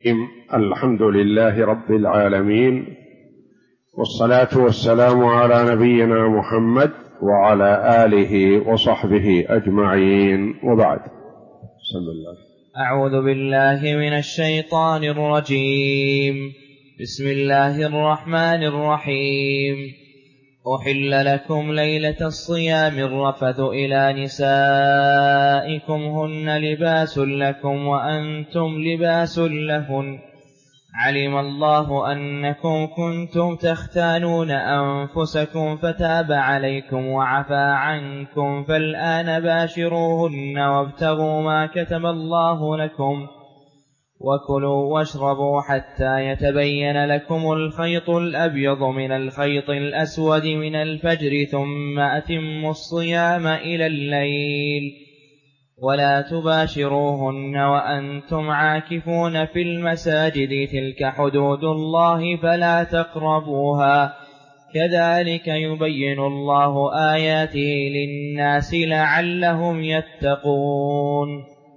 الحمد لله رب العالمين، والصلاة والسلام على نبينا محمد وعلى آله وصحبه أجمعين، وبعد. بسم الله. أعوذ بالله من الشيطان الرجيم. بسم الله الرحمن الرحيم. أحل لكم ليلة الصيام الرفث إلى نسائكم هن لباس لكم وأنتم لباس لهن. علم الله أنكم كنتم تختانون أنفسكم فتاب عليكم وعفى عنكم، فالآن باشروهن وابتغوا ما كتب الله لكم، وكلوا واشربوا حتى يتبين لكم الخيط الأبيض من الخيط الأسود من الفجر، ثم أتموا الصيام إلى الليل، ولا تباشروهن وأنتم عاكفون في المساجد، تلك حدود الله فلا تقربوها، كذلك يبين الله آياته للناس لعلهم يتقون.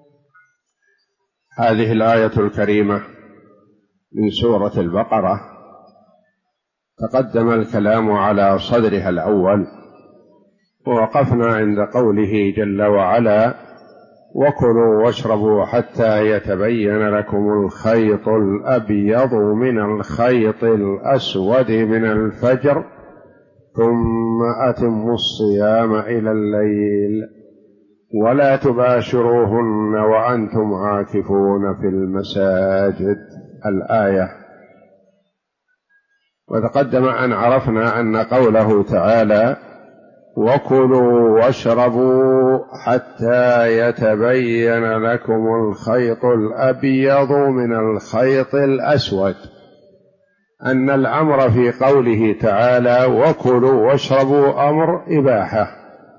هذه الآية الكريمة من سورة البقرة تقدم الكلام على صدرها الأول، ووقفنا عند قوله جل وعلا: وكلوا واشربوا حتى يتبين لكم الخيط الأبيض من الخيط الأسود من الفجر، ثم أتموا الصيام إلى الليل، ولا تباشروهن وأنتم عاكفون في المساجد. الآية. وتقدم أن عرفنا أن قوله تعالى: وكلوا واشربوا حتى يتبين لكم الخيط الأبيض من الخيط الأسود، أن الأمر في قوله تعالى وكلوا واشربوا أمر إباحة،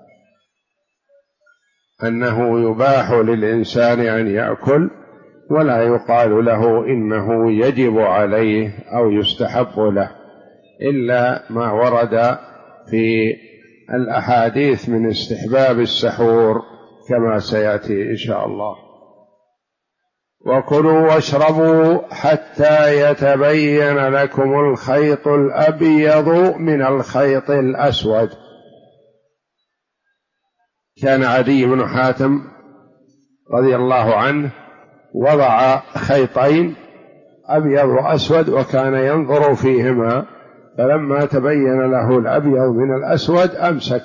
أنه يباح للإنسان أن يأكل، ولا يقال له إنه يجب عليه أو يستحب له، إلا ما ورد في الأحاديث من استحباب السحور كما سيأتي إن شاء الله. وكلوا واشربوا حتى يتبين لكم الخيط الأبيض من الخيط الأسود. كان عدي بن حاتم رضي الله عنه وضع خيطين أبيض وأسود وكان ينظر فيهما، فلما تبين له الأبيض من الأسود أمسك،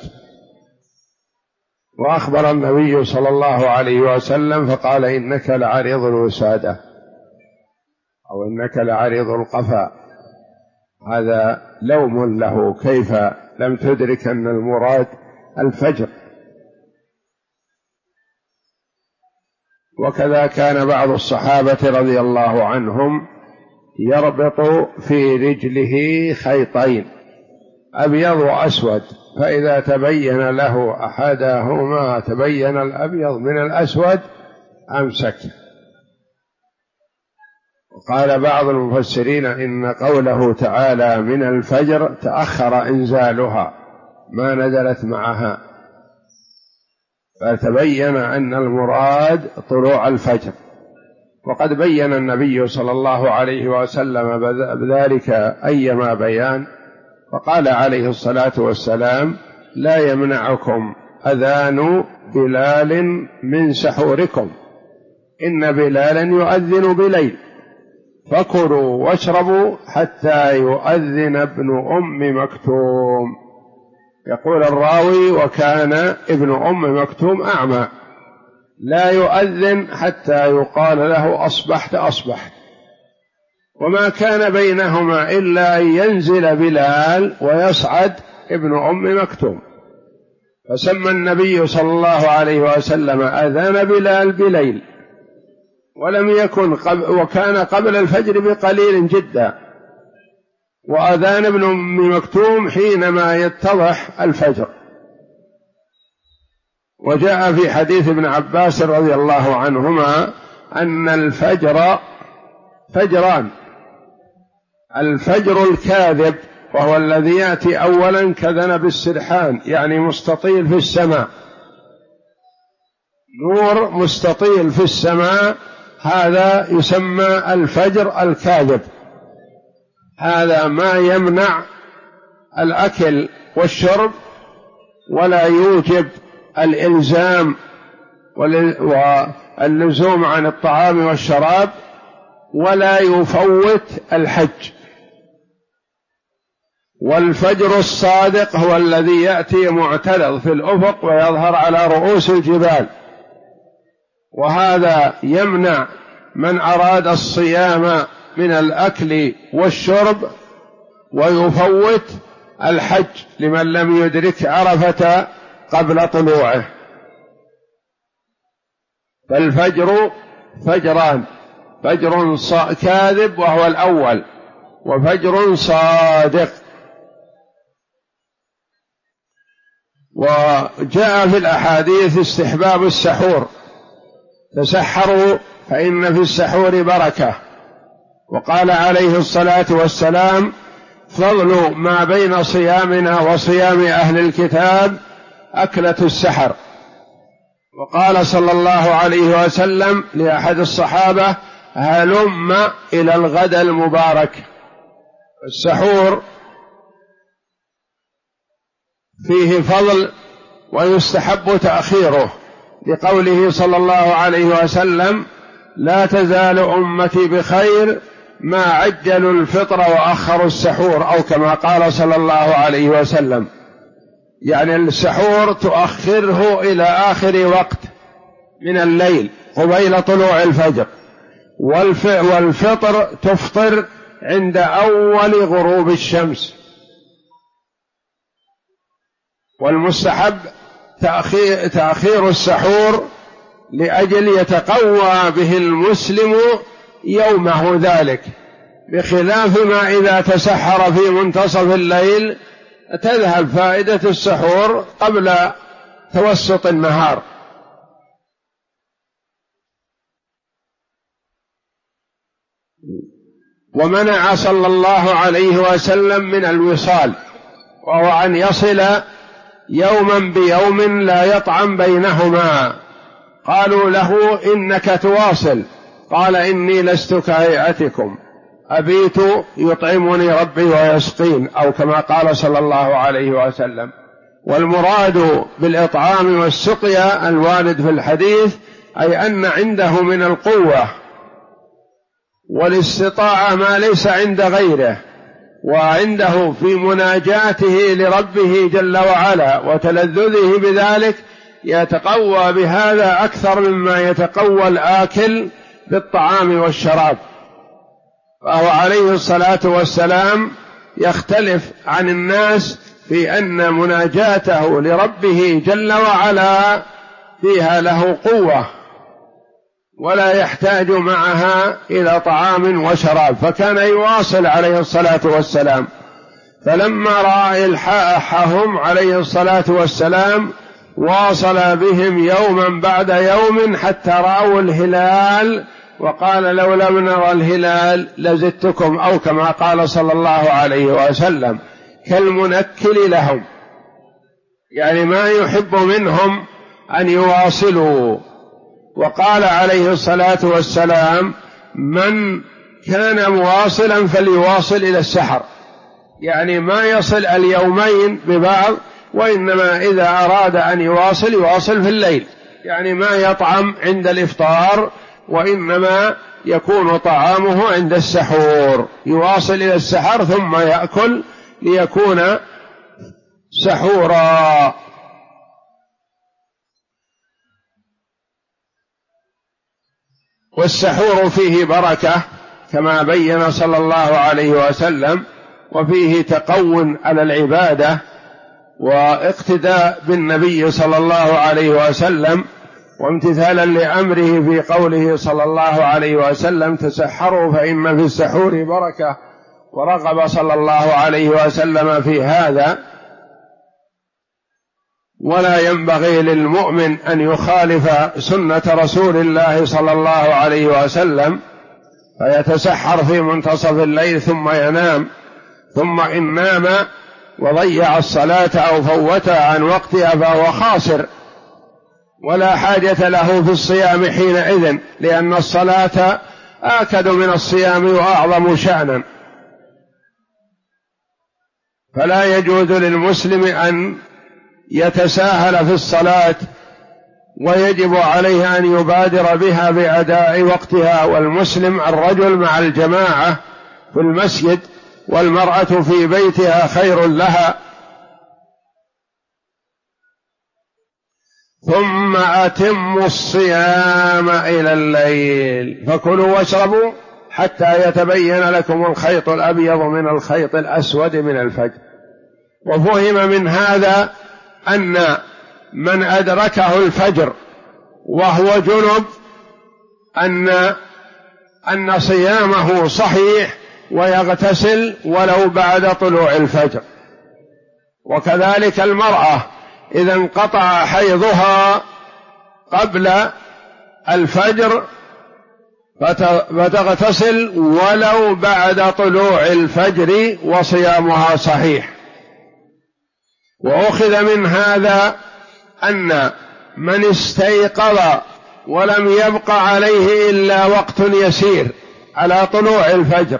وأخبر النبي صلى الله عليه وسلم فقال: إنك لعريض الوسادة، أو إنك لعريض القفا. هذا لوم له، كيف لم تدرك أن المراد الفجر؟ وكذا كان بعض الصحابة رضي الله عنهم يربط في رجله خيطين أبيض وأسود، فإذا تبين له أحدهما تبين الأبيض من الأسود أمسك. وقال بعض المفسرين إن قوله تعالى من الفجر تأخر إنزالها، ما نزلت معها، فتبين أن المراد طلوع الفجر. وقد بين النبي صلى الله عليه وسلم بذلك أيما بيان، فقال عليه الصلاة والسلام: لا يمنعكم أذان بلال من سحوركم، إن بلالا يؤذن بليل، فكلوا واشربوا حتى يؤذن ابن أم مكتوم. يقول الراوي: وكان ابن أم مكتوم أعمى، لا يؤذن حتى يقال له أصبحت أصبحت، وما كان بينهما إلا أن ينزل بلال ويصعد ابن أم مكتوم، فسمى النبي صلى الله عليه وسلم أذان بلال بليل، ولم يكن وكان قبل الفجر بقليل جدا، وأذان ابن أم مكتوم حينما يتضح الفجر. وجاء في حديث ابن عباس رضي الله عنهما أن الفجر فجران: الفجر الكاذب وهو الذي يأتي أولا كذنب السرحان، يعني مستطيل في السماء، نور مستطيل في السماء، هذا يسمى الفجر الكاذب. هذا ما يمنع الأكل والشرب ولا يوجب الإلزام واللزوم عن الطعام والشراب ولا يفوت الحج. والفجر الصادق هو الذي يأتي معترض في الأفق ويظهر على رؤوس الجبال، وهذا يمنع من أراد الصيام من الأكل والشرب ويفوت الحج لمن لم يدرك عرفة قبل طلوعه. فالفجر فجران: فجر كاذب وهو الأول، وفجر صادق. وجاء في الأحاديث استحباب السحور: تسحروا فإن في السحور بركة. وقال عليه الصلاة والسلام: فضل ما بين صيامنا وصيام أهل الكتاب أكلة السحر. وقال صلى الله عليه وسلم لأحد الصحابة: هلم إلى الغد المبارك. السحور فيه فضل ويستحب تأخيره، لقوله صلى الله عليه وسلم: لا تزال أمتي بخير ما عجلوا الفطر وأخروا السحور، أو كما قال صلى الله عليه وسلم. يعني السحور تؤخره إلى آخر وقت من الليل قبيل طلوع الفجر، والفطر تفطر عند أول غروب الشمس. والمستحب تأخير السحور لأجل يتقوى به المسلم يومه ذلك، بخلاف ما إذا تسحر في منتصف الليل تذهب فائدة السحور قبل توسط النهار. ومنع صلى الله عليه وسلم من الوصال، وهو أن يصل يوما بيوم لا يطعم بينهما. قالوا له: إنك تواصل. قال: إني لست كهيئتكم، أبيت يطعمني ربي ويسقين، أو كما قال صلى الله عليه وسلم. والمراد بالإطعام والسقيا الوارد في الحديث أي أن عنده من القوة والاستطاعة ما ليس عند غيره، وعنده في مناجاته لربه جل وعلا وتلذذه بذلك يتقوى بهذا أكثر مما يتقوى الآكل بالطعام والشراب. فهو عليه الصلاة والسلام يختلف عن الناس في أن مناجاته لربه جل وعلا فيها له قوة ولا يحتاج معها إلى طعام وشراب، فكان يواصل عليه الصلاة والسلام. فلما رأى إلحاحهم عليه الصلاة والسلام واصل بهم يوما بعد يوم حتى رأوا الهلال، وقال: لو لم نرى الهلال لزدتكم، أو كما قال صلى الله عليه وسلم: كالمنكل لهم، يعني ما يحب منهم أن يواصلوا. وقال عليه الصلاة والسلام: من كان مواصلا فليواصل إلى السحر، يعني ما يصل اليومين ببعض، وإنما إذا أراد أن يواصل في الليل، يعني ما يطعم عند الإفطار، وإنما يكون طعامه عند السحور، يواصل إلى السحر ثم يأكل ليكون سحورا. والسحور فيه بركة كما بين صلى الله عليه وسلم، وفيه تقوٍ على العبادة واقتداء بالنبي صلى الله عليه وسلم، وامتثالا لأمره في قوله صلى الله عليه وسلم: تسحروا فإن في السحور بركة. ورغب صلى الله عليه وسلم في هذا. ولا ينبغي للمؤمن أن يخالف سنة رسول الله صلى الله عليه وسلم فيتسحر في منتصف الليل ثم ينام، ثم إن نام وضيع الصلاة أو فوتها عن وقتها فهو خاسر. ولا حاجة له في الصيام حينئذ، لأن الصلاة آكد من الصيام وأعظم شأنا. فلا يجوز للمسلم أن يتساهل في الصلاة، ويجب عليه أن يبادر بها بأداء وقتها. والمسلم الرجل مع الجماعة في المسجد، والمرأة في بيتها خير لها. ثم أتموا الصيام إلى الليل، فكلوا واشربوا حتى يتبين لكم الخيط الأبيض من الخيط الأسود من الفجر. وفهم من هذا أن من أدركه الفجر وهو جنب أن صيامه صحيح، ويغتسل ولو بعد طلوع الفجر. وكذلك المرأة إذا انقطع حيضها قبل الفجر فتغتسل ولو بعد طلوع الفجر وصيامها صحيح. وأخذ من هذا أن من استيقظ ولم يبق عليه إلا وقت يسير على طلوع الفجر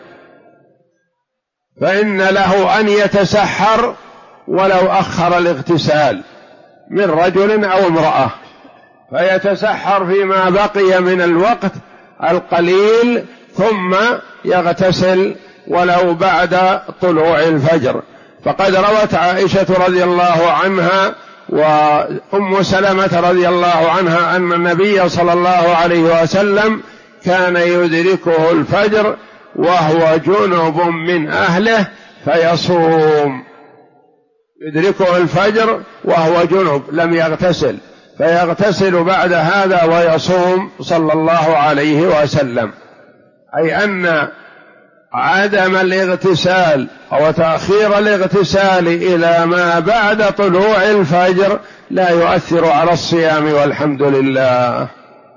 فإن له أن يتسحر ولو أخر الاغتسال من رجل أو امرأة، فيتسحر فيما بقي من الوقت القليل ثم يغتسل ولو بعد طلوع الفجر. فقد روت عائشة رضي الله عنها وأم سلمة رضي الله عنها أن النبي صلى الله عليه وسلم كان يدركه الفجر وهو جنب من أهله فيصوم، يدركه الفجر وهو جنب لم يغتسل فيغتسل بعد هذا ويصوم صلى الله عليه وسلم. أي أن عدم الاغتسال أو تأخير الاغتسال إلى ما بعد طلوع الفجر لا يؤثر على الصيام، والحمد لله.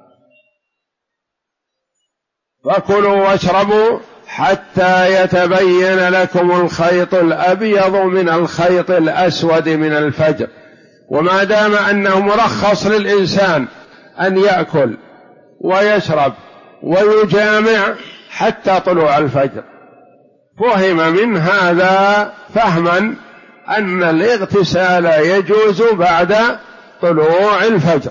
فكلوا واشربوا حتى يتبين لكم الخيط الأبيض من الخيط الأسود من الفجر. وما دام أنه مرخص للإنسان أن يأكل ويشرب ويجامع حتى طلوع الفجر، فهم من هذا فهما أن الاغتسال يجوز بعد طلوع الفجر،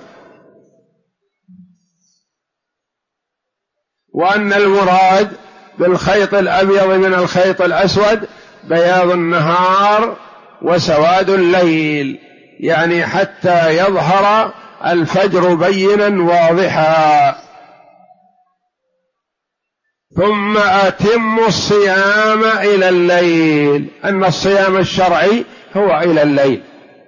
وأن المراد بالخيط الأبيض من الخيط الأسود بياض النهار وسواد الليل، يعني حتى يظهر الفجر بينا واضحا. ثم أتموا الصيام إلى الليل، أن الصيام الشرعي هو إلى الليل،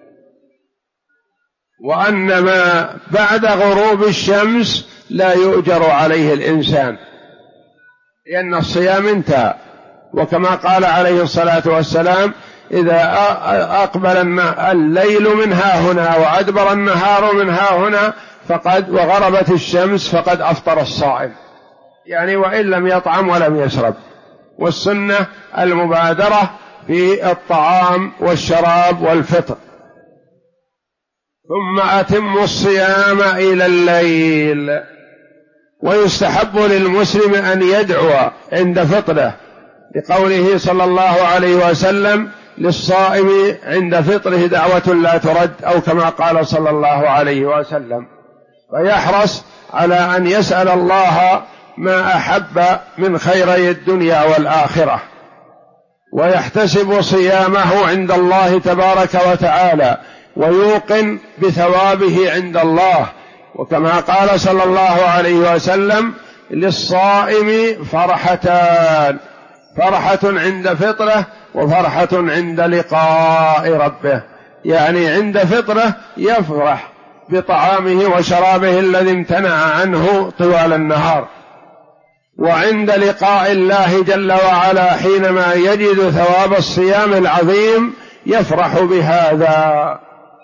وأن ما بعد غروب الشمس لا يؤجر عليه الإنسان لأن الصيام انتهى. وكما قال عليه الصلاة والسلام: إذا أقبل الليل من ها هنا وأدبر النهار من ها هنا وغربت الشمس فقد أفطر الصائم، يعني وإن لم يطعم ولم يشرب. والسنة المبادرة في الطعام والشراب والفطر. ثم أتموا الصيام إلى الليل. ويستحب للمسلم أن يدعو عند فطره، لقوله صلى الله عليه وسلم: للصائم عند فطره دعوة لا ترد، أو كما قال صلى الله عليه وسلم. فيحرص على أن يسأل الله ما أحب من خيري الدنيا والآخرة، ويحتسب صيامه عند الله تبارك وتعالى، ويوقن بثوابه عند الله. وكما قال صلى الله عليه وسلم: للصائم فرحتان، فرحة عند فطره وفرحة عند لقاء ربه، يعني عند فطره يفرح بطعامه وشرابه الذي امتنع عنه طوال النهار، وعند لقاء الله جل وعلا حينما يجد ثواب الصيام العظيم يفرح بهذا.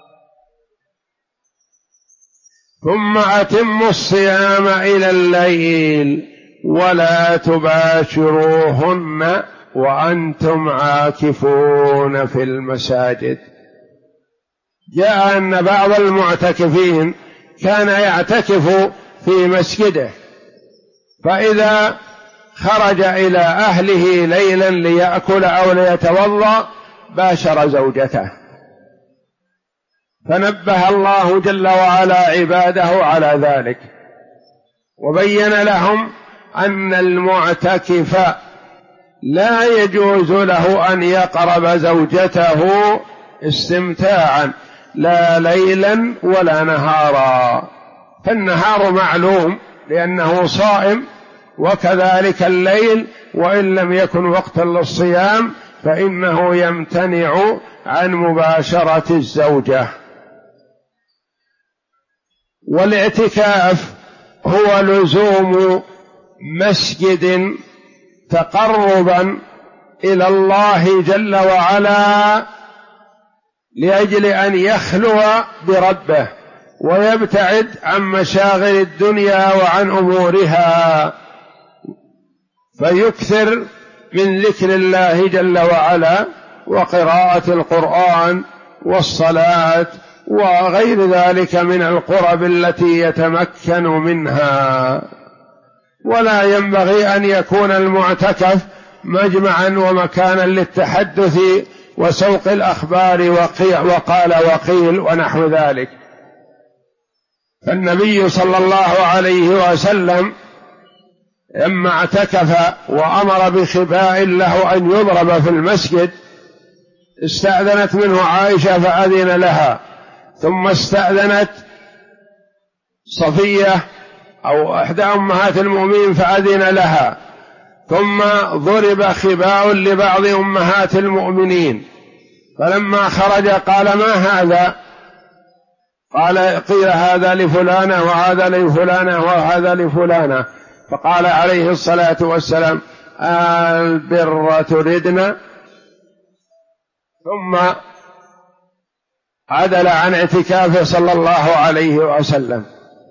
ثم أتموا الصيام إلى الليل ولا تباشروهن وأنتم عاكفون في المساجد. جاء أن بعض المعتكفين كان يعتكف في مسجده، فإذا خرج إلى أهله ليلا ليأكل أو ليتوضأ باشر زوجته، فنبه الله جل وعلا عباده على ذلك، وبين لهم أن المعتكف لا يجوز له أن يقرب زوجته استمتاعا لا ليلا ولا نهارا، فالنهار معلوم لأنه صائم، وكذلك الليل وإن لم يكن وقتا للصيام فإنه يمتنع عن مباشرة الزوجة. والاعتكاف هو لزوم مسجد تقربا إلى الله جل وعلا لأجل أن يخلو بربه ويبتعد عن مشاغل الدنيا وعن أمورها، فيكثر من ذكر الله جل وعلا وقراءة القرآن والصلاة وغير ذلك من القرب التي يتمكن منها. ولا ينبغي أن يكون المعتكف مجمعا ومكانا للتحدث وسوق الأخبار وقال وقيل ونحو ذلك. فالنبي صلى الله عليه وسلم لما اعتكف وأمر بخباء له أن يضرب في المسجد استأذنت منه عائشة فأذن لها، ثم استأذنت صفية أو إحدى أمهات المؤمنين فأذن لها، ثم ضرب خباء لبعض أمهات المؤمنين، فلما خرج قال ما هذا؟ قيل هذا لفلانة وهذا لفلانة وهذا لفلانة، فقال عليه الصلاة والسلام البر تردن، ثم عدل عن اعتكافه صلى الله عليه وسلم.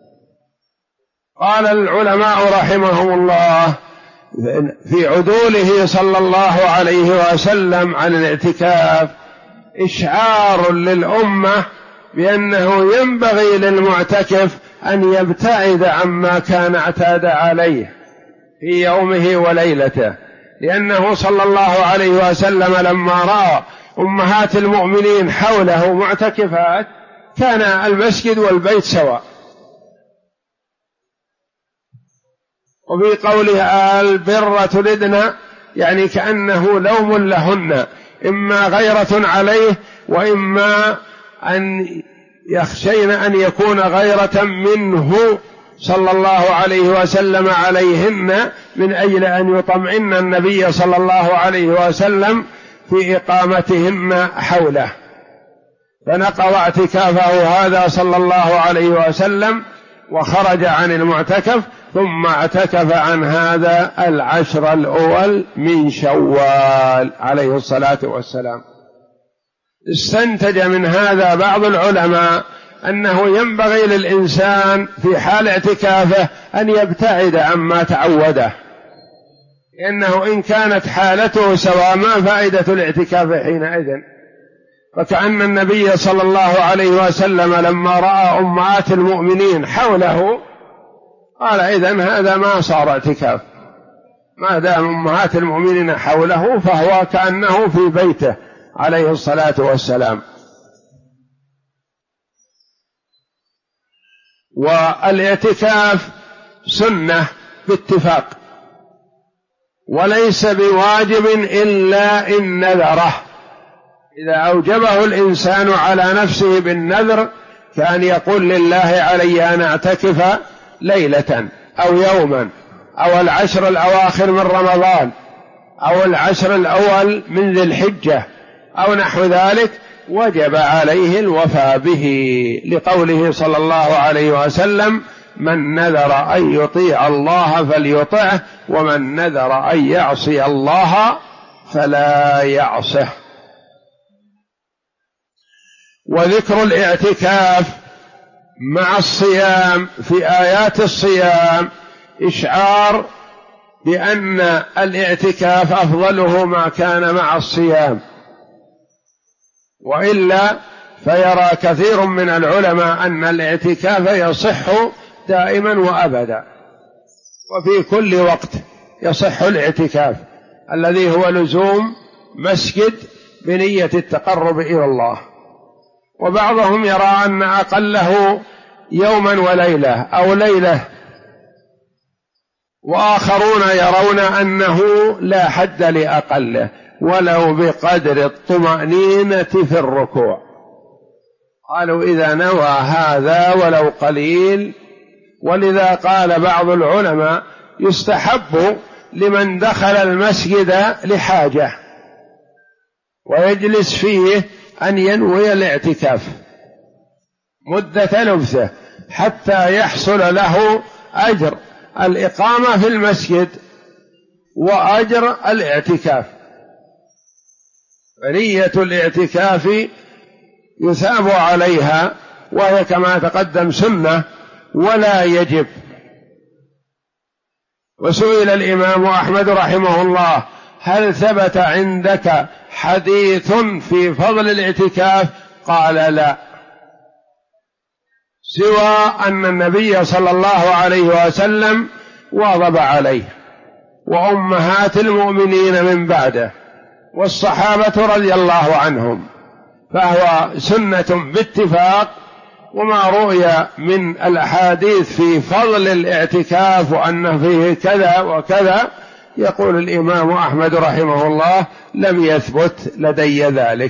قال العلماء رحمهم الله في عدوله صلى الله عليه وسلم عن الاعتكاف إشعار للأمة بأنه ينبغي للمعتكف أن يبتعد عما كان اعتاد عليه في يومه وليلته، لأنه صلى الله عليه وسلم لما رأى أمهات المؤمنين حوله معتكفات كان المسجد والبيت سواء. وفي قوله البر تردن يعني كأنه لوم لهن، إما غيرة عليه وإما أن يخشين أن يكون غيرة منه صلى الله عليه وسلم عليهن من أجل أن يطمئن النبي صلى الله عليه وسلم في إقامتهن حوله، فنقض اعتكافه هذا صلى الله عليه وسلم وخرج عن المعتكف، ثم اعتكف عن هذا العشر الأول من شوال عليه الصلاة والسلام. استنتج من هذا بعض العلماء أنه ينبغي للإنسان في حال اعتكافه أن يبتعد عما تعوده، لأنه إن كانت حالته سواء ما فائدة الاعتكاف حينئذ. فكأن النبي صلى الله عليه وسلم لما رأى أمهات المؤمنين حوله قال إذن هذا ما صار اعتكاف، ما دام أمهات المؤمنين حوله فهو كأنه في بيته عليه الصلاة والسلام. والاعتكاف سنة باتفاق، وليس بواجب إلا إن نذره، إذا أوجبه الإنسان على نفسه بالنذر كان يقول لله علي أن أعتكف ليلة أو يوما أو العشر الأواخر من رمضان أو العشر الأول من ذي الحجة أو نحو ذلك، وجب عليه الوفاء به، لقوله صلى الله عليه وسلم من نذر أن يطيع الله فليطعه ومن نذر أن يعصي الله فلا يعصه. وذكر الاعتكاف مع الصيام في آيات الصيام إشعار بأن الاعتكاف أفضله ما كان مع الصيام، وإلا فيرى كثير من العلماء أن الاعتكاف يصح دائما وأبدا، وفي كل وقت يصح الاعتكاف الذي هو لزوم مسجد بنية التقرب إلى الله. وبعضهم يرى أن أقله يوما وليلة أو ليلة، وآخرون يرون أنه لا حد لأقله ولو بقدر الطمأنينة في الركوع. قالوا إذا نوى هذا ولو قليل. ولذا قال بعض العلماء يستحب لمن دخل المسجد لحاجة ويجلس فيه أن ينوي الاعتكاف مدة لبثه حتى يحصل له أجر الإقامة في المسجد وأجر الاعتكاف. نية الاعتكاف يثاب عليها، وهي كما تقدم سنة ولا يجب. وسئل الإمام أحمد رحمه الله: هل ثبت عندك حديث في فضل الاعتكاف؟ قال: لا، سوى أن النبي صلى الله عليه وسلم واظب عليه، وأمهات المؤمنين من بعده، والصحابة رضي الله عنهم، فهو سنة باتفاق. وما رؤي من الأحاديث في فضل الاعتكاف وأن فيه كذا وكذا، يقول الإمام أحمد رحمه الله: لم يثبت لدي ذلك.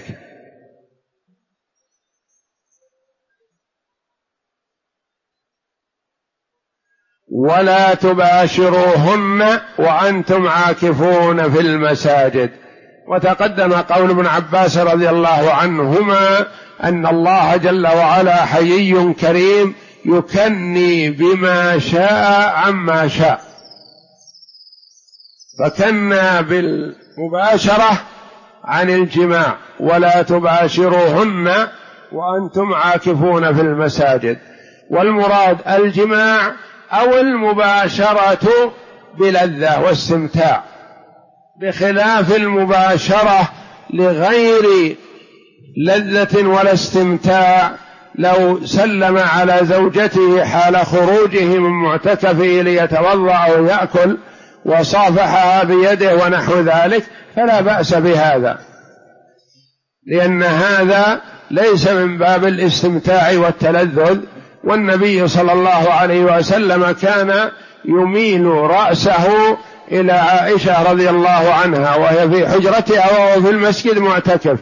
ولا تباشروهن وأنتم عاكفون في المساجد. وتقدم قول ابن عباس رضي الله عنهما أن الله جل وعلا حيي كريم يكني بما شاء عما شاء، فكنا بالمباشرة عن الجماع: ولا تباشروهن وأنتم عاكفون في المساجد. والمراد الجماع أو المباشرة بلذة واستمتاع، بخلاف المباشرة لغير لذة ولا استمتاع. لو سلم على زوجته حال خروجه من معتكفه ليتوضأ أو يأكل وصافحها بيده ونحو ذلك فلا بأس بهذا، لأن هذا ليس من باب الاستمتاع والتلذذ. والنبي صلى الله عليه وسلم كان يميل رأسه إلى عائشة رضي الله عنها وهي في حجرتها وهو في المسجد معتكف،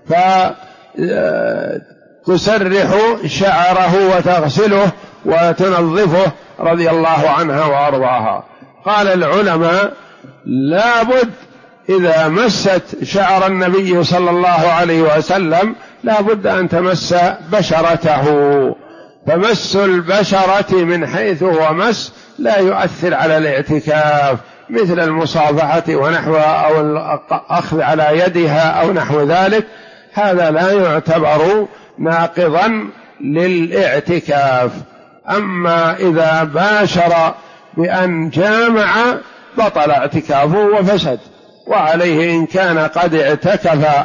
فتسرح شعره وتغسله وتنظفه رضي الله عنها وأرضاها. قال العلماء: لابد إذا مست شعر النبي صلى الله عليه وسلم لابد أن تمس بشرته، فمس البشرة من حيث هو مس لا يؤثر على الاعتكاف، مثل المصافحة ونحوها أو الأخذ على يدها أو نحو ذلك، هذا لا يعتبر ناقضا للاعتكاف. أما إذا باشر بأن جامع بطل اعتكافه وفسد، وعليه إن كان قد اعتكف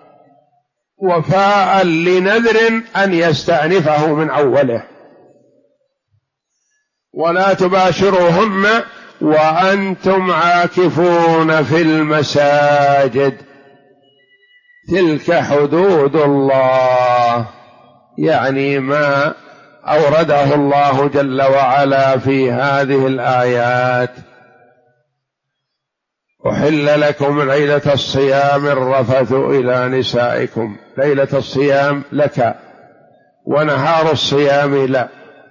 وفاء لنذر أن يستأنفه من أوله. ولا تباشروهن وأنتم عاكفون في المساجد، تلك حدود الله، يعني ما أورده الله جل وعلا في هذه الآيات: أحل لكم ليلة الصيام الرفث إلى نسائكم. ليلة الصيام لك ونهار الصيام لا،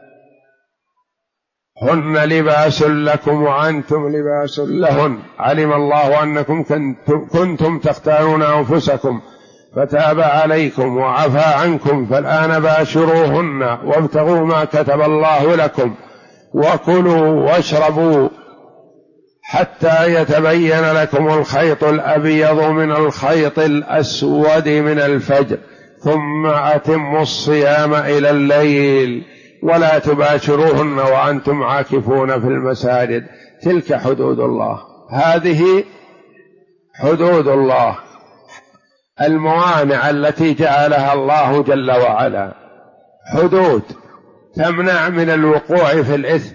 هن لباس لكم وأنتم لباس لهن، علم الله أنكم كنتم تختارون أنفسكم فتاب عليكم وعفى عنكم، فالآن باشروهن وابتغوا ما كتب الله لكم وكلوا واشربوا حتى يتبين لكم الخيط الأبيض من الخيط الأسود من الفجر، ثم أتموا الصيام إلى الليل، ولا تباشروهن وأنتم عاكفون في المساجد، تلك حدود الله. هذه حدود الله الموانع التي جعلها الله جل وعلا، حدود تمنع من الوقوع في الإثم.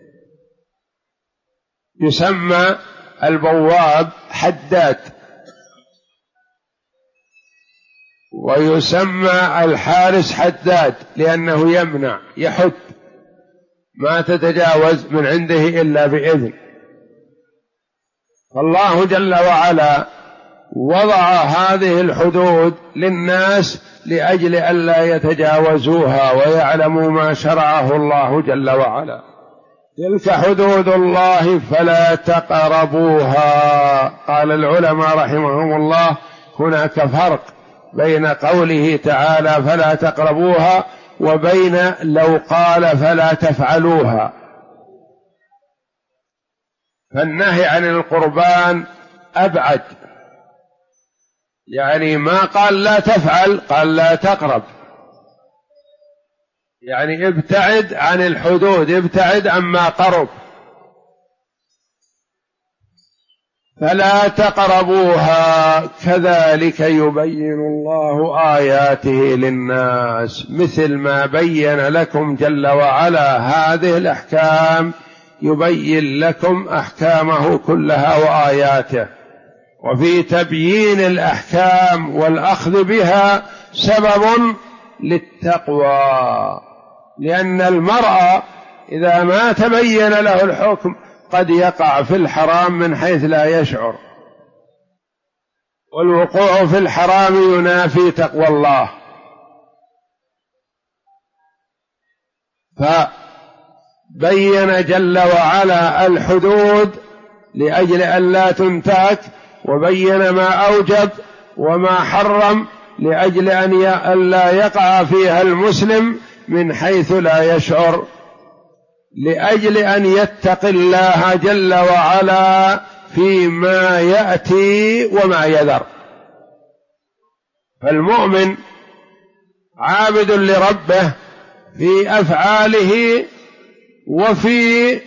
يسمى البواب حداد، ويسمى الحارس حداد، لأنه يمنع يحد، ما تتجاوز من عنده إلا بإذن. فالله جل وعلا وضع هذه الحدود للناس لأجل ألا يتجاوزوها ويعلموا ما شرعه الله جل وعلا. تلك حدود الله فلا تقربوها. قال العلماء رحمهم الله هناك فرق بين قوله تعالى فلا تقربوها وبين لو قال فلا تفعلوها. فالنهي عن القربان أبعد، يعني ما قال لا تفعل، قال لا تقرب، يعني ابتعد عن الحدود، ابتعد عما قرب. فلا تقربوها كذلك يبين الله آياته للناس. مثل ما بين لكم جل وعلا هذه الأحكام يبين لكم أحكامه كلها وآياته. وفي تبيين الأحكام والأخذ بها سبب للتقوى، لأن المرء إذا ما تبين له الحكم قد يقع في الحرام من حيث لا يشعر، والوقوع في الحرام ينافي تقوى الله. فبين جل وعلا الحدود لأجل أن لا تنتهك، وبين ما أوجب وما حرم لأجل أن لا يقع فيها المسلم من حيث لا يشعر، لأجل أن يتقي الله جل وعلا فيما يأتي وما يذر. فالمؤمن عابد لربه في أفعاله وفي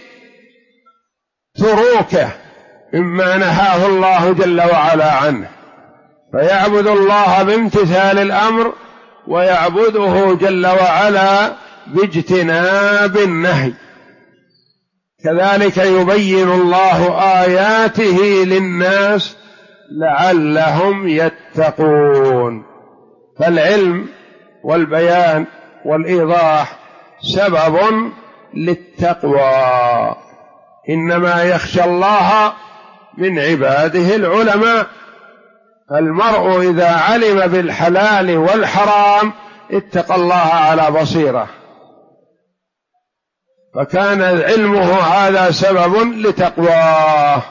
تروكه مما نهاه الله جل وعلا عنه، فيعبد الله بامتثال الأمر ويعبده جل وعلا باجتناب النهي. كذلك يبين الله آياته للناس لعلهم يتقون. فالعلم والبيان والإيضاح سبب للتقوى. إنما يخشى الله من عباده العلماء. المرء إذا علم بالحلال والحرام اتقى الله على بصيرة، فكان علمه هذا سبب لتقواه.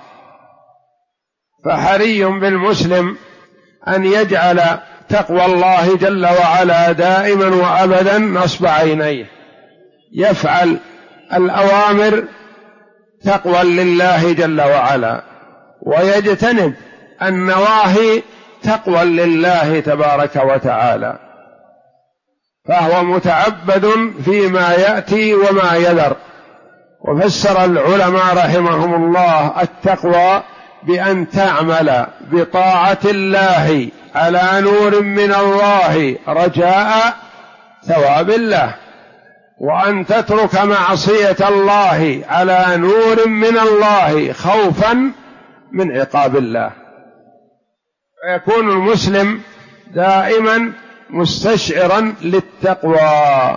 فحري بالمسلم أن يجعل تقوى الله جل وعلا دائما وأبدا نصب عينيه، يفعل الأوامر تقوى لله جل وعلا، ويجتنب النواهي تقوى لله تبارك وتعالى، فهو متعبد فيما يأتي وما يذر. وفسر العلماء رحمهم الله التقوى بأن تعمل بطاعة الله على نور من الله رجاء ثواب الله، وأن تترك معصية الله على نور من الله خوفا من عقاب الله. فيكون المسلم دائما مستشعرا للتقوى.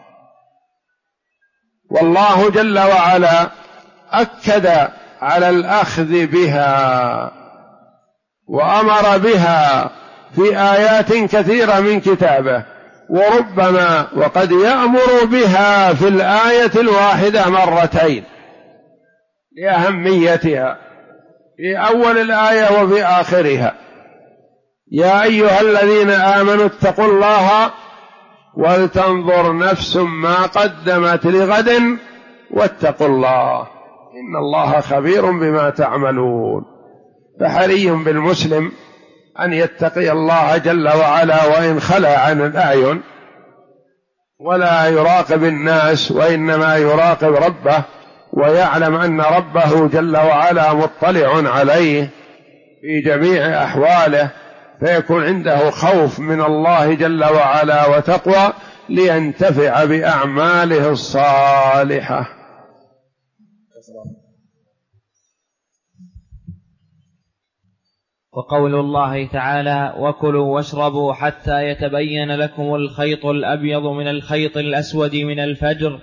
والله جل وعلا أكد على الأخذ بها وأمر بها في آيات كثيرة من كتابه، وربما وقد يأمر بها في الآية الواحدة مرتين لأهميتها، في أول الآية وفي آخرها. يا أيها الذين آمنوا اتقوا الله ولتنظر نفس ما قدمت لغد واتقوا الله إن الله خبير بما تعملون. فحري بالمسلم أن يتقي الله جل وعلا وإن خلا عن الأعين، ولا يراقب الناس وإنما يراقب ربه، ويعلم أن ربه جل وعلا مطلع عليه في جميع أحواله، فيكون عنده خوف من الله جل وعلا وتقوى لينتفع بأعماله الصالحة. وقول الله تعالى: وكلوا واشربوا حتى يتبين لكم الخيط الأبيض من الخيط الأسود من الفجر،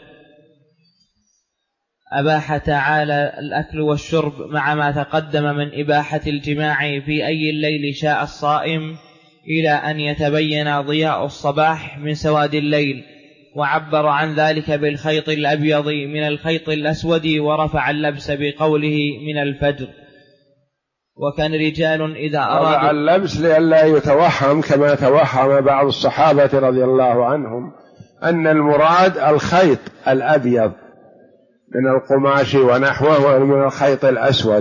أباح تعالى الأكل والشرب مع ما تقدم من إباحة الجماع في أي الليل شاء الصائم إلى أن يتبين ضياء الصباح من سواد الليل، وعبر عن ذلك بالخيط الأبيض من الخيط الأسود، ورفع اللبس بقوله من الفجر. وكان رجال إذا أرادوا اللبس لئلا يتوهم كما توهم بعض الصحابة رضي الله عنهم أن المراد الخيط الأبيض من القماش ونحوه من الخيط الأسود،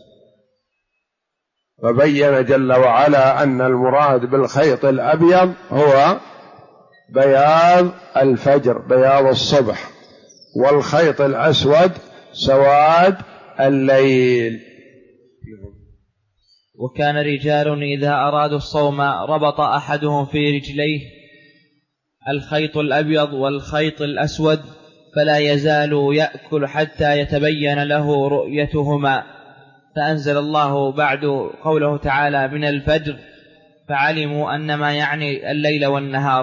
فبين جل وعلا أن المراد بالخيط الأبيض هو بياض الفجر، بياض الصبح، والخيط الأسود سواد الليل. وكان رجال إذا أرادوا الصوم ربط أحدهم في رجليه الخيط الأبيض والخيط الأسود، فلا يزال يأكل حتى يتبين له رؤيتهما، فأنزل الله بعد قوله تعالى من الفجر، فعلموا أن ما يعني الليل والنهار.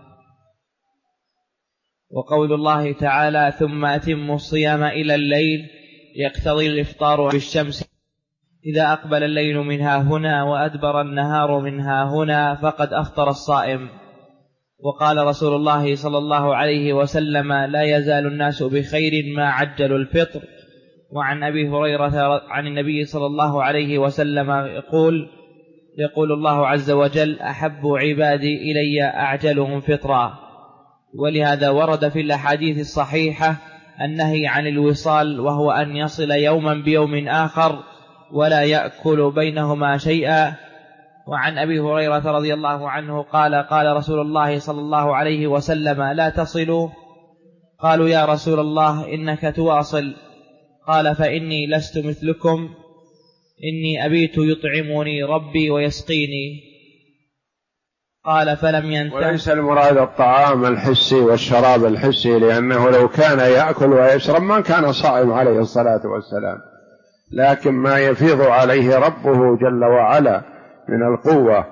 وقول الله تعالى ثم أتموا الصيام إلى الليل يقتضي الإفطار بالشمس إذا أقبل الليل منها هنا وأدبر النهار منها هنا فقد أفطر الصائم. وقال رسول الله صلى الله عليه وسلم لا يزال الناس بخير ما عجلوا الفطر. وعن أبي هريرة عن النبي صلى الله عليه وسلم يقول الله عز وجل أحب عبادي إلي أعجلهم فطرا. ولهذا ورد في الأحاديث الصحيحة النهي عن الوصال، وهو أن يصل يوما بيوم آخر ولا يأكل بينهما شيئا. وعن أبي هريرة رضي الله عنه قال رسول الله صلى الله عليه وسلم لا تصلوا. قالوا يا رسول الله إنك تواصل. قال فإني لست مثلكم، إني أبيت يطعمني ربي ويسقيني. قال فلم ينته. وليس المراد الطعام الحسي والشراب الحسي، لأنه لو كان يأكل ويشرب ما كان صائم عليه الصلاة والسلام، لكن ما يفيض عليه ربه جل وعلا من القوة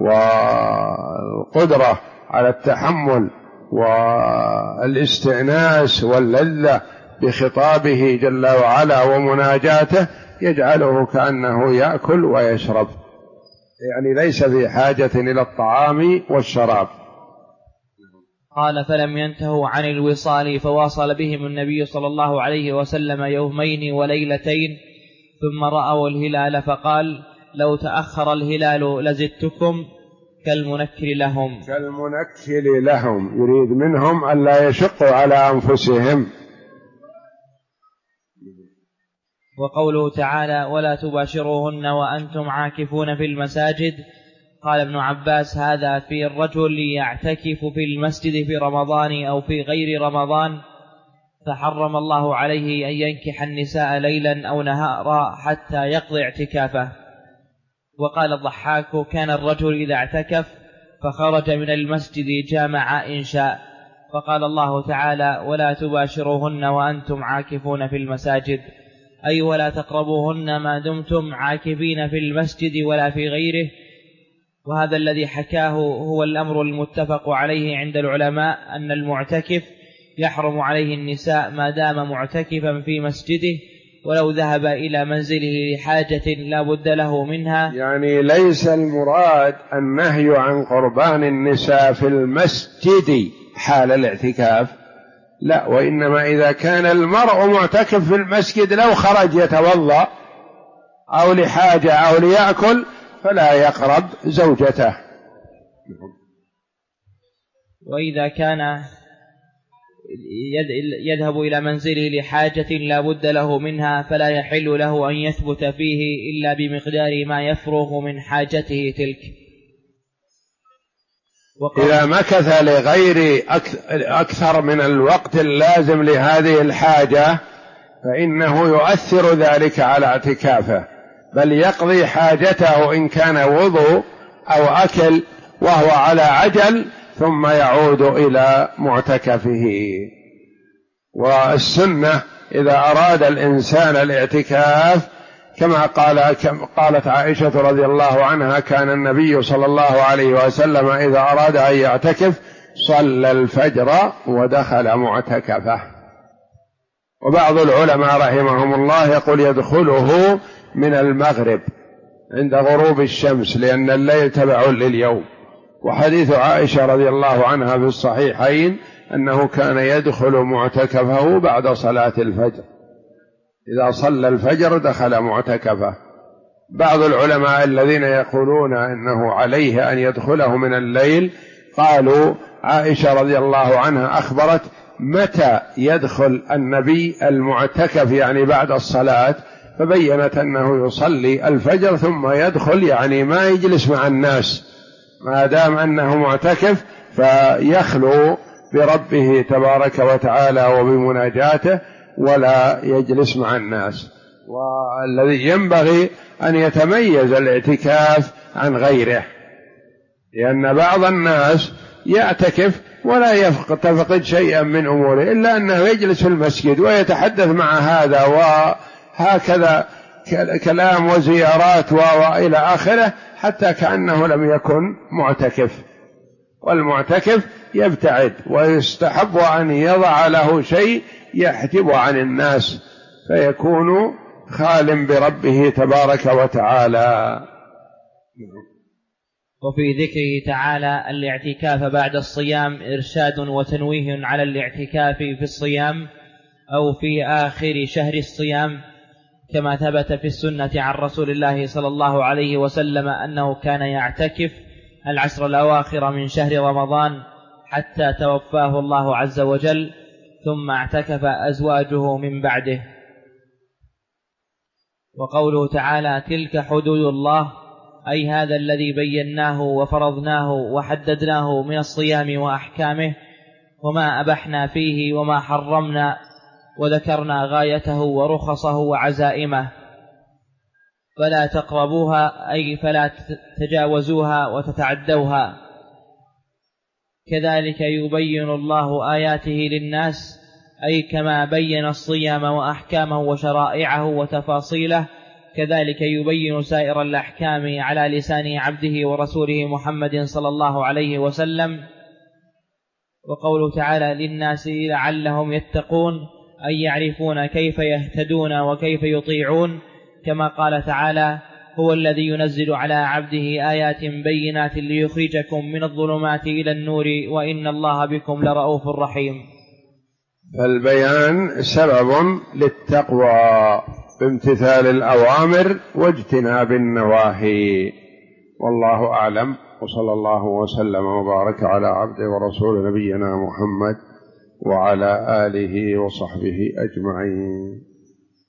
والقدرة على التحمل والاستئناس واللذة بخطابه جل وعلا ومناجاته يجعله كأنه يأكل ويشرب، يعني ليس في حاجة إلى الطعام والشراب. قال فلم ينتهوا عن الوصال فواصل بهم النبي صلى الله عليه وسلم يومين وليلتين، ثم رأوا الهلال فقال لو تأخر الهلال لزدتكم كالمنكر لهم، يريد منهم ألا يشقوا على أنفسهم. وقوله تعالى ولا تباشروهن وأنتم عاكفون في المساجد، قال ابن عباس هذا في الرجل يعتكف في المسجد في رمضان أو في غير رمضان، فحرم الله عليه أن ينكح النساء ليلا أو نهارا حتى يقضي اعتكافه. وقال الضحاك كان الرجل إذا اعتكف فخرج من المسجد جامع إن شاء، فقال الله تعالى ولا تباشروهن وأنتم عاكفون في المساجد، أي ولا تقربوهن ما دمتم عاكفين في المسجد ولا في غيره. وهذا الذي حكاه هو الأمر المتفق عليه عند العلماء، أن المعتكف يحرم عليه النساء ما دام معتكفا في مسجده، ولو ذهب إلى منزله لحاجة لا بد له منها. يعني ليس المراد النهي عن قربان النساء في المسجد حال الاعتكاف، لا، وإنما إذا كان المرء معتكف في المسجد لو خرج يتوضأ أو لحاجة أو ليأكل فلا يقرب زوجته. وإذا كان يذهب إلى منزله لحاجة لا بد له منها فلا يحل له أن يثبت فيه إلا بمقدار ما يفرغ من حاجته تلك. إذا مكث لغير أكثر من الوقت اللازم لهذه الحاجة فإنه يؤثر ذلك على اعتكافه، بل يقضي حاجته إن كان وضوء أو أكل وهو على عجل ثم يعود إلى معتكفه. والسنة إذا أراد الإنسان الاعتكاف كما قالت عائشة رضي الله عنها: كان النبي صلى الله عليه وسلم إذا أراد أن يعتكف صلى الفجر ودخل معتكفه. وبعض العلماء رحمهم الله يقول يدخله من المغرب عند غروب الشمس، لأن الليل تبع لليوم. وحديث عائشة رضي الله عنها في الصحيحين أنه كان يدخل معتكفه بعد صلاة الفجر، إذا صلى الفجر دخل معتكفه. بعض العلماء الذين يقولون إنه عليه أن يدخله من الليل قالوا عائشة رضي الله عنها أخبرت متى يدخل النبي المعتكف، يعني بعد الصلاة، فبينت أنه يصلي الفجر ثم يدخل، يعني ما يجلس مع الناس، ما دام أنه معتكف فيخلو بربه تبارك وتعالى وبمناجاته ولا يجلس مع الناس. والذي ينبغي أن يتميز الاعتكاف عن غيره، لأن بعض الناس يعتكف ولا يفقد شيئا من أموره إلا أنه يجلس في المسجد ويتحدث مع هذا وهكذا كلام وزيارات وإلى آخره، حتى كأنه لم يكن معتكف. والمعتكف يبتعد، ويستحب أن يضع له شيء يحجب عن الناس فيكون خال بربه تبارك وتعالى. وفي ذكره تعالى الاعتكاف بعد الصيام إرشاد وتنويه على الاعتكاف في الصيام أو في آخر شهر الصيام، كما ثبت في السنة عن رسول الله صلى الله عليه وسلم أنه كان يعتكف العشر الأواخر من شهر رمضان حتى توفاه الله عز وجل، ثم اعتكف أزواجه من بعده. وقوله تعالى تلك حدود الله، أي هذا الذي بيناه وفرضناه وحددناه من الصيام وأحكامه، وما أبحنا فيه وما حرمنا، وذكرنا غايته ورخصه وعزائمه، فلا تقربوها أي فلا تجاوزوها وتتعدوها. كذلك يبين الله آياته للناس، أي كما بين الصيام وأحكامه وشرائعه وتفاصيله، كذلك يبين سائر الأحكام على لسان عبده ورسوله محمد صلى الله عليه وسلم. وقوله تعالى للناس لعلهم يتقون، أي يعرفون كيف يهتدون وكيف يطيعون، كما قال تعالى هو الذي ينزل على عبده آيات بينات ليخرجكم من الظلمات إلى النور وإن الله بكم لرؤوف رحيم. فالبيان سبب للتقوى بامتثال الأوامر واجتناب النواهي. والله أعلم، وصلى الله وسلم وبارك على عبده ورسول نبينا محمد وعلى آله وصحبه أجمعين.